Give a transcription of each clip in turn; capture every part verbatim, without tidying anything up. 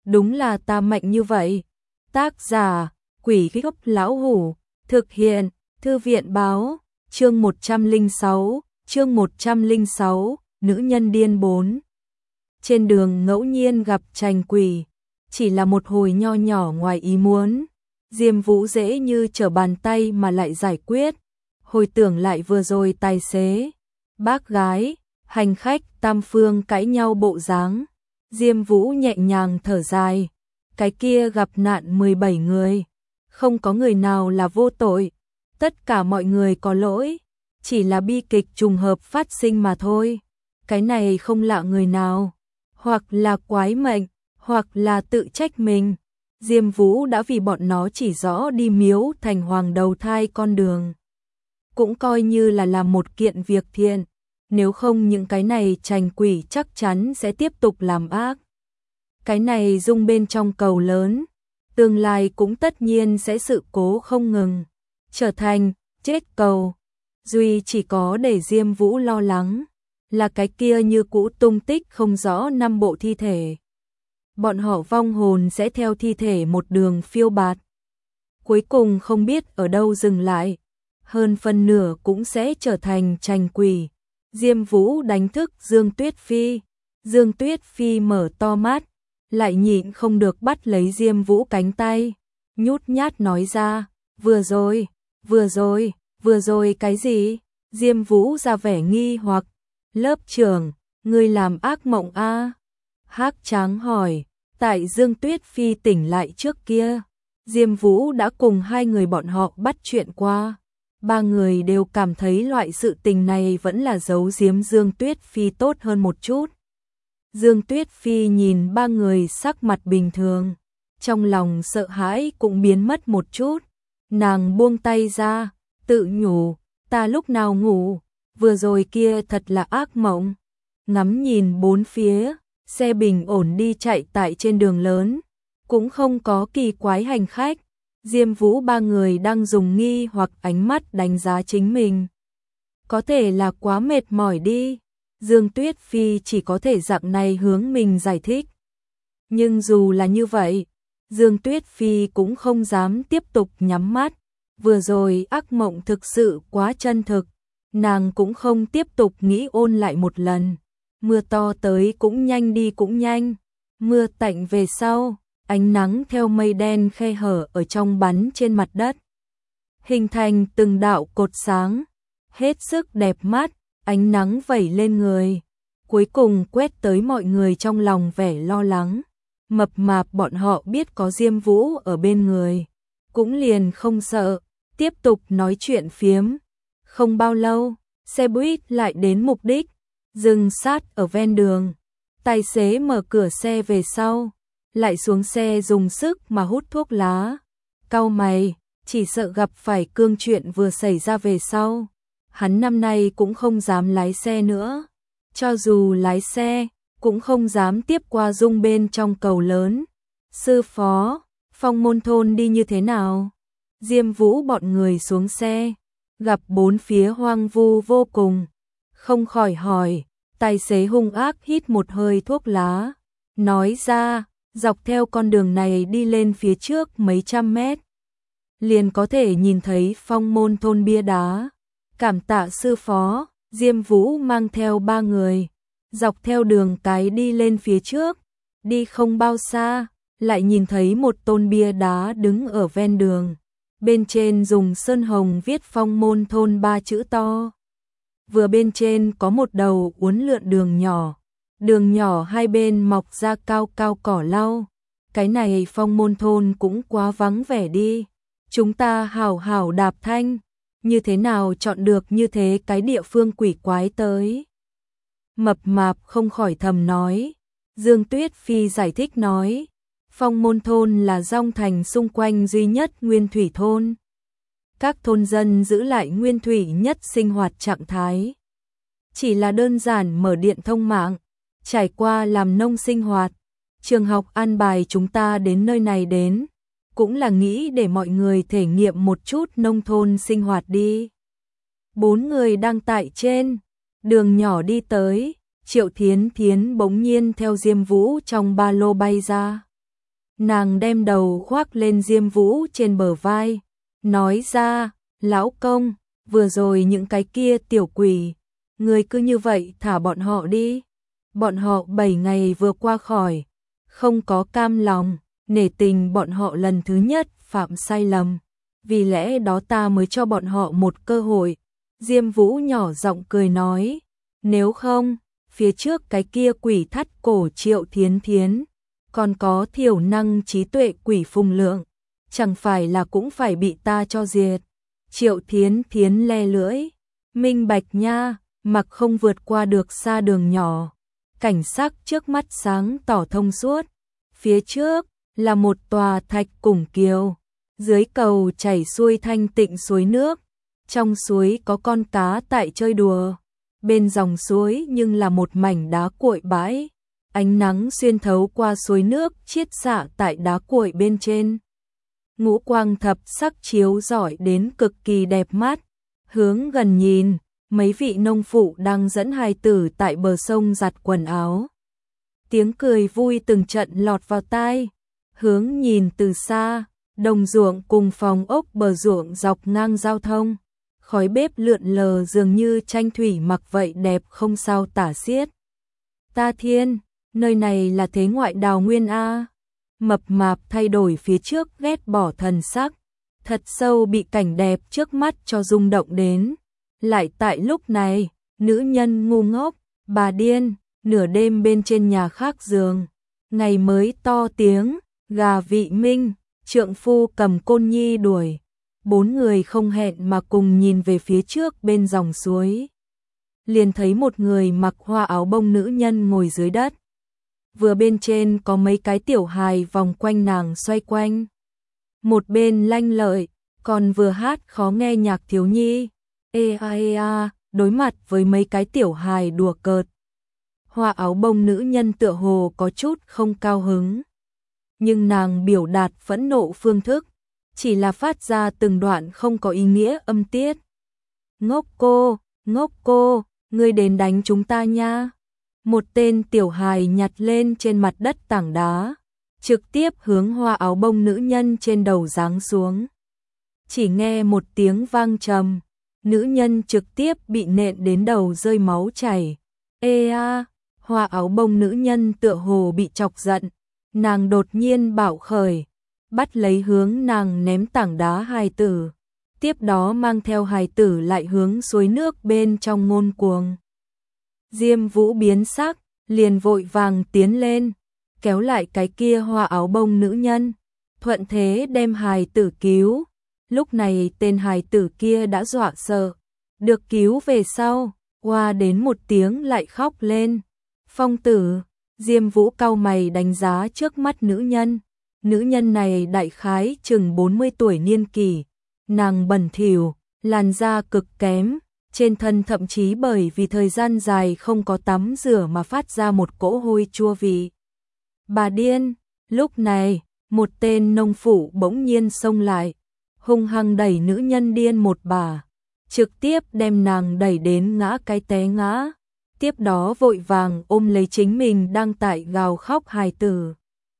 đúng là ta mạnh như vậy. Tác giả, Quỷ Gốc Lão Hủ, thực hiện, Thư viện báo, chương một trăm lẻ sáu, chương một trăm lẻ sáu, nữ nhân điên bốn. Trên đường ngẫu nhiên gặp Trành Quỷ, chỉ là một hồi nho nhỏ ngoài ý muốn. Diêm Vũ dễ như trở bàn tay mà lại giải quyết. Hồi tưởng lại vừa rồi tài xế, bác gái, hành khách tam phương cãi nhau bộ dáng, Diêm Vũ nhẹ nhàng thở dài. Cái kia gặp nạn mười bảy người, không có người nào là vô tội, tất cả mọi người có lỗi, chỉ là bi kịch trùng hợp phát sinh mà thôi. Cái này không lạ người nào, hoặc là quái mệnh, hoặc là tự trách mình. Diêm Vũ đã vì bọn nó chỉ rõ đi miếu thành hoàng đầu thai con đường, cũng coi như là làm một kiện việc thiện, nếu không những cái này Trành Quỷ chắc chắn sẽ tiếp tục làm ác. Cái này dung bên trong cầu lớn, tương lai cũng tất nhiên sẽ sự cố không ngừng, trở thành chết cầu. Duy chỉ có để Diêm Vũ lo lắng là cái kia như cũ tung tích không rõ năm bộ thi thể. Bọn họ vong hồn sẽ theo thi thể một đường phiêu bạt, cuối cùng không biết ở đâu dừng lại, hơn phân nửa cũng sẽ trở thành Trành Quỷ. Diêm Vũ đánh thức Dương Tuyết Phi, Dương Tuyết Phi mở to mắt, lại nhịn không được bắt lấy Diêm Vũ cánh tay, nhút nhát nói ra, vừa rồi, vừa rồi, vừa rồi cái gì? Diêm Vũ ra vẻ nghi hoặc, lớp trưởng, ngươi làm ác mộng a? À? Hắc Tráng hỏi, tại Dương Tuyết Phi tỉnh lại trước kia, Diêm Vũ đã cùng hai người bọn họ bắt chuyện qua. Ba người đều cảm thấy loại sự tình này vẫn là giấu giếm Dương Tuyết Phi tốt hơn một chút. Dương Tuyết Phi nhìn ba người sắc mặt bình thường, trong lòng sợ hãi cũng biến mất một chút. Nàng buông tay ra, tự nhủ, ta lúc nào ngủ, vừa rồi kia thật là ác mộng. Ngắm nhìn bốn phía, xe bình ổn đi chạy tại trên đường lớn, cũng không có kỳ quái hành khách. Diêm Vũ ba người đang dùng nghi hoặc ánh mắt đánh giá chính mình. Có thể là quá mệt mỏi đi. Dương Tuyết Phi chỉ có thể dạng này hướng mình giải thích. Nhưng dù là như vậy, Dương Tuyết Phi cũng không dám tiếp tục nhắm mắt. Vừa rồi ác mộng thực sự quá chân thực, nàng cũng không tiếp tục nghĩ ôn lại một lần. Mưa to tới cũng nhanh đi cũng nhanh. Mưa tạnh về sau, ánh nắng theo mây đen khe hở ở trong bắn trên mặt đất, hình thành từng đạo cột sáng, hết sức đẹp mắt. Ánh nắng vẩy lên người, cuối cùng quét tới mọi người trong lòng vẻ lo lắng. Mập mạp bọn họ biết có Diêm Vũ ở bên người, cũng liền không sợ, tiếp tục nói chuyện phiếm. Không bao lâu, xe buýt lại đến mục đích, dừng sát ở ven đường. Tài xế mở cửa xe về sau, lại xuống xe dùng sức mà hút thuốc lá. Cau mày, chỉ sợ gặp phải cương chuyện vừa xảy ra về sau. Hắn năm nay cũng không dám lái xe nữa, cho dù lái xe, cũng không dám tiếp qua dung bên trong cầu lớn. Sư phó, Phong Môn thôn đi như thế nào? Diêm Vũ bọn người xuống xe, gặp bốn phía hoang vu vô cùng, không khỏi hỏi. Tài xế hung ác hít một hơi thuốc lá, nói ra, dọc theo con đường này đi lên phía trước mấy trăm mét, liền có thể nhìn thấy Phong Môn thôn bia đá. Cảm tạ sư phó. Diêm Vũ mang theo ba người, dọc theo đường cái đi lên phía trước. Đi không bao xa, lại nhìn thấy một tôn bia đá đứng ở ven đường, bên trên dùng sơn hồng viết Phong Môn thôn ba chữ to. Vừa bên trên có một đầu uốn lượn đường nhỏ, đường nhỏ hai bên mọc ra cao cao cỏ lau. Cái này Phong Môn thôn cũng quá vắng vẻ đi, chúng ta hảo hảo đạp thanh, như thế nào chọn được như thế cái địa phương quỷ quái tới. Mập mạp không khỏi thầm nói. Dương Tuyết Phi giải thích nói, Phong Môn thôn là Dong Thành xung quanh duy nhất nguyên thủy thôn. Các thôn dân giữ lại nguyên thủy nhất sinh hoạt trạng thái, chỉ là đơn giản mở điện thông mạng, trải qua làm nông sinh hoạt. Trường học an bài chúng ta đến nơi này đến, cũng là nghĩ để mọi người thể nghiệm một chút nông thôn sinh hoạt đi. Bốn người đang tại trên đường nhỏ đi tới, Triệu Thiến Thiến bỗng nhiên theo Diêm Vũ trong ba lô bay ra. Nàng đem đầu khoác lên Diêm Vũ trên bờ vai, nói ra, lão công, vừa rồi những cái kia tiểu quỷ, người cứ như vậy thả bọn họ đi. Bọn họ bảy ngày vừa qua khỏi, không có cam lòng, nể tình bọn họ lần thứ nhất phạm sai lầm, vì lẽ đó ta mới cho bọn họ một cơ hội. Diêm Vũ nhỏ giọng cười nói, nếu không, phía trước cái kia quỷ thắt cổ Triệu Thiến Thiến, còn có thiểu năng trí tuệ quỷ Phùng Lượng, chẳng phải là cũng phải bị ta cho diệt. Triệu Thiến Thiến le lưỡi, minh bạch nha, mặc không vượt qua được xa đường nhỏ. Cảnh sắc trước mắt sáng tỏ thông suốt, phía trước là một tòa thạch củng kiều, dưới cầu chảy xuôi thanh tịnh suối nước, trong suối có con cá tại chơi đùa, bên dòng suối nhưng là một mảnh đá cuội bãi, ánh nắng xuyên thấu qua suối nước chiết xạ tại đá cuội bên trên. Ngũ quang thập sắc chiếu rọi đến cực kỳ đẹp mắt, hướng gần nhìn, mấy vị nông phụ đang dẫn hài tử tại bờ sông giặt quần áo. Tiếng cười vui từng trận lọt vào tai, hướng nhìn từ xa, đồng ruộng cùng phòng ốc bờ ruộng dọc ngang giao thông, khói bếp lượn lờ dường như tranh thủy mặc vậy đẹp không sao tả xiết. Ta thiên, nơi này là thế ngoại đào nguyên a. Mập mạp thay đổi phía trước ghét bỏ thần sắc, thật sâu bị cảnh đẹp trước mắt cho rung động đến. Lại tại lúc này, nữ nhân ngu ngốc, bà điên, nửa đêm bên trên nhà khác giường, ngày mới to tiếng, gà vị minh, trượng phu cầm côn nhi đuổi, bốn người không hẹn mà cùng nhìn về phía trước bên dòng suối. Liền thấy một người mặc hoa áo bông nữ nhân ngồi dưới đất. Vừa bên trên có mấy cái tiểu hài vòng quanh nàng xoay quanh. Một bên lanh lợi, còn vừa hát khó nghe nhạc thiếu nhi. Ê a ê a, đối mặt với mấy cái tiểu hài đùa cợt. Hoa áo bông nữ nhân tựa hồ có chút không cao hứng. Nhưng nàng biểu đạt phẫn nộ phương thức, chỉ là phát ra từng đoạn không có ý nghĩa âm tiết. Ngốc cô, ngốc cô, ngươi đến đánh chúng ta nha. Một tên tiểu hài nhặt lên trên mặt đất tảng đá, trực tiếp hướng hoa áo bông nữ nhân trên đầu giáng xuống. Chỉ nghe một tiếng vang trầm, nữ nhân trực tiếp bị nện đến đầu rơi máu chảy. Ê a, hoa áo bông nữ nhân tựa hồ bị chọc giận, nàng đột nhiên bạo khởi, bắt lấy hướng nàng ném tảng đá hài tử, tiếp đó mang theo hài tử lại hướng suối nước bên trong ngôn cuồng. Diêm Vũ biến sắc, liền vội vàng tiến lên, kéo lại cái kia hoa áo bông nữ nhân, thuận thế đem hài tử cứu. Lúc này tên hài tử kia đã dọa sợ, được cứu về sau, hoa đến một tiếng lại khóc lên. Phong tử, Diêm Vũ cau mày đánh giá trước mắt nữ nhân, nữ nhân này đại khái chừng bốn mươi tuổi niên kỷ, nàng bẩn thỉu, làn da cực kém, trên thân thậm chí bởi vì thời gian dài không có tắm rửa mà phát ra một cỗ hôi chua vị. Bà điên, lúc này, một tên nông phụ bỗng nhiên xông lại, hung hăng đẩy nữ nhân điên một bà, trực tiếp đem nàng đẩy đến ngã cái té ngã, tiếp đó vội vàng ôm lấy chính mình đang tại gào khóc hài tử.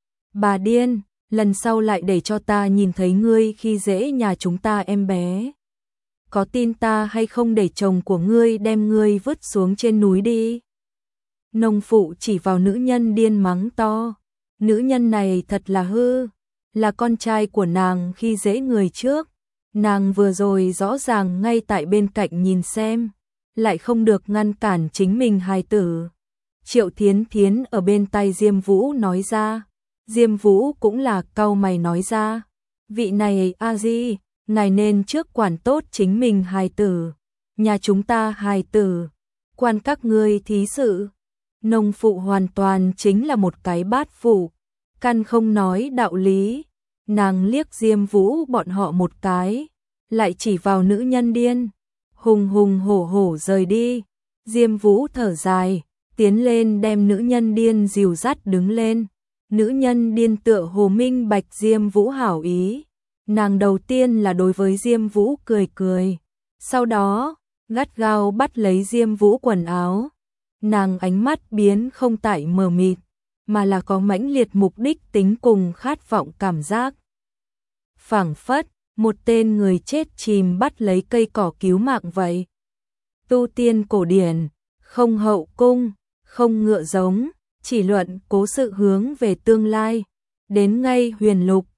Bà điên, lần sau lại để cho ta nhìn thấy ngươi khi dễ nhà chúng ta em bé. Có tin ta hay không để chồng của ngươi đem ngươi vứt xuống trên núi đi. Nông phụ chỉ vào nữ nhân điên mắng to. Nữ nhân này thật là hư, là con trai của nàng khi dễ người trước. Nàng vừa rồi rõ ràng ngay tại bên cạnh nhìn xem, lại không được ngăn cản chính mình hài tử. Triệu Thiến Thiến ở bên tai Diêm Vũ nói ra. Diêm Vũ cũng là cau mày nói ra. Vị này a di, ngài nên trước quản tốt chính mình hài tử. Nhà chúng ta hài tử, quan các ngươi thí sự. Nông phụ hoàn toàn chính là một cái bát phụ, căn không nói đạo lý. Nàng liếc Diêm Vũ bọn họ một cái, lại chỉ vào nữ nhân điên, hùng hùng hổ hổ rời đi. Diêm Vũ thở dài, tiến lên đem nữ nhân điên dìu dắt đứng lên. Nữ nhân điên tựa hồ minh bạch Diêm Vũ hảo ý. Nàng đầu tiên là đối với Diêm Vũ cười cười, sau đó gắt gao bắt lấy Diêm Vũ quần áo. Nàng ánh mắt biến không tại mờ mịt, mà là có mãnh liệt mục đích tính cùng khát vọng cảm giác. Phảng phất, một tên người chết chìm bắt lấy cây cỏ cứu mạng vậy. Tu tiên cổ điển, không hậu cung, không ngựa giống, chỉ luận cố sự hướng về tương lai. Đến ngay huyền lục,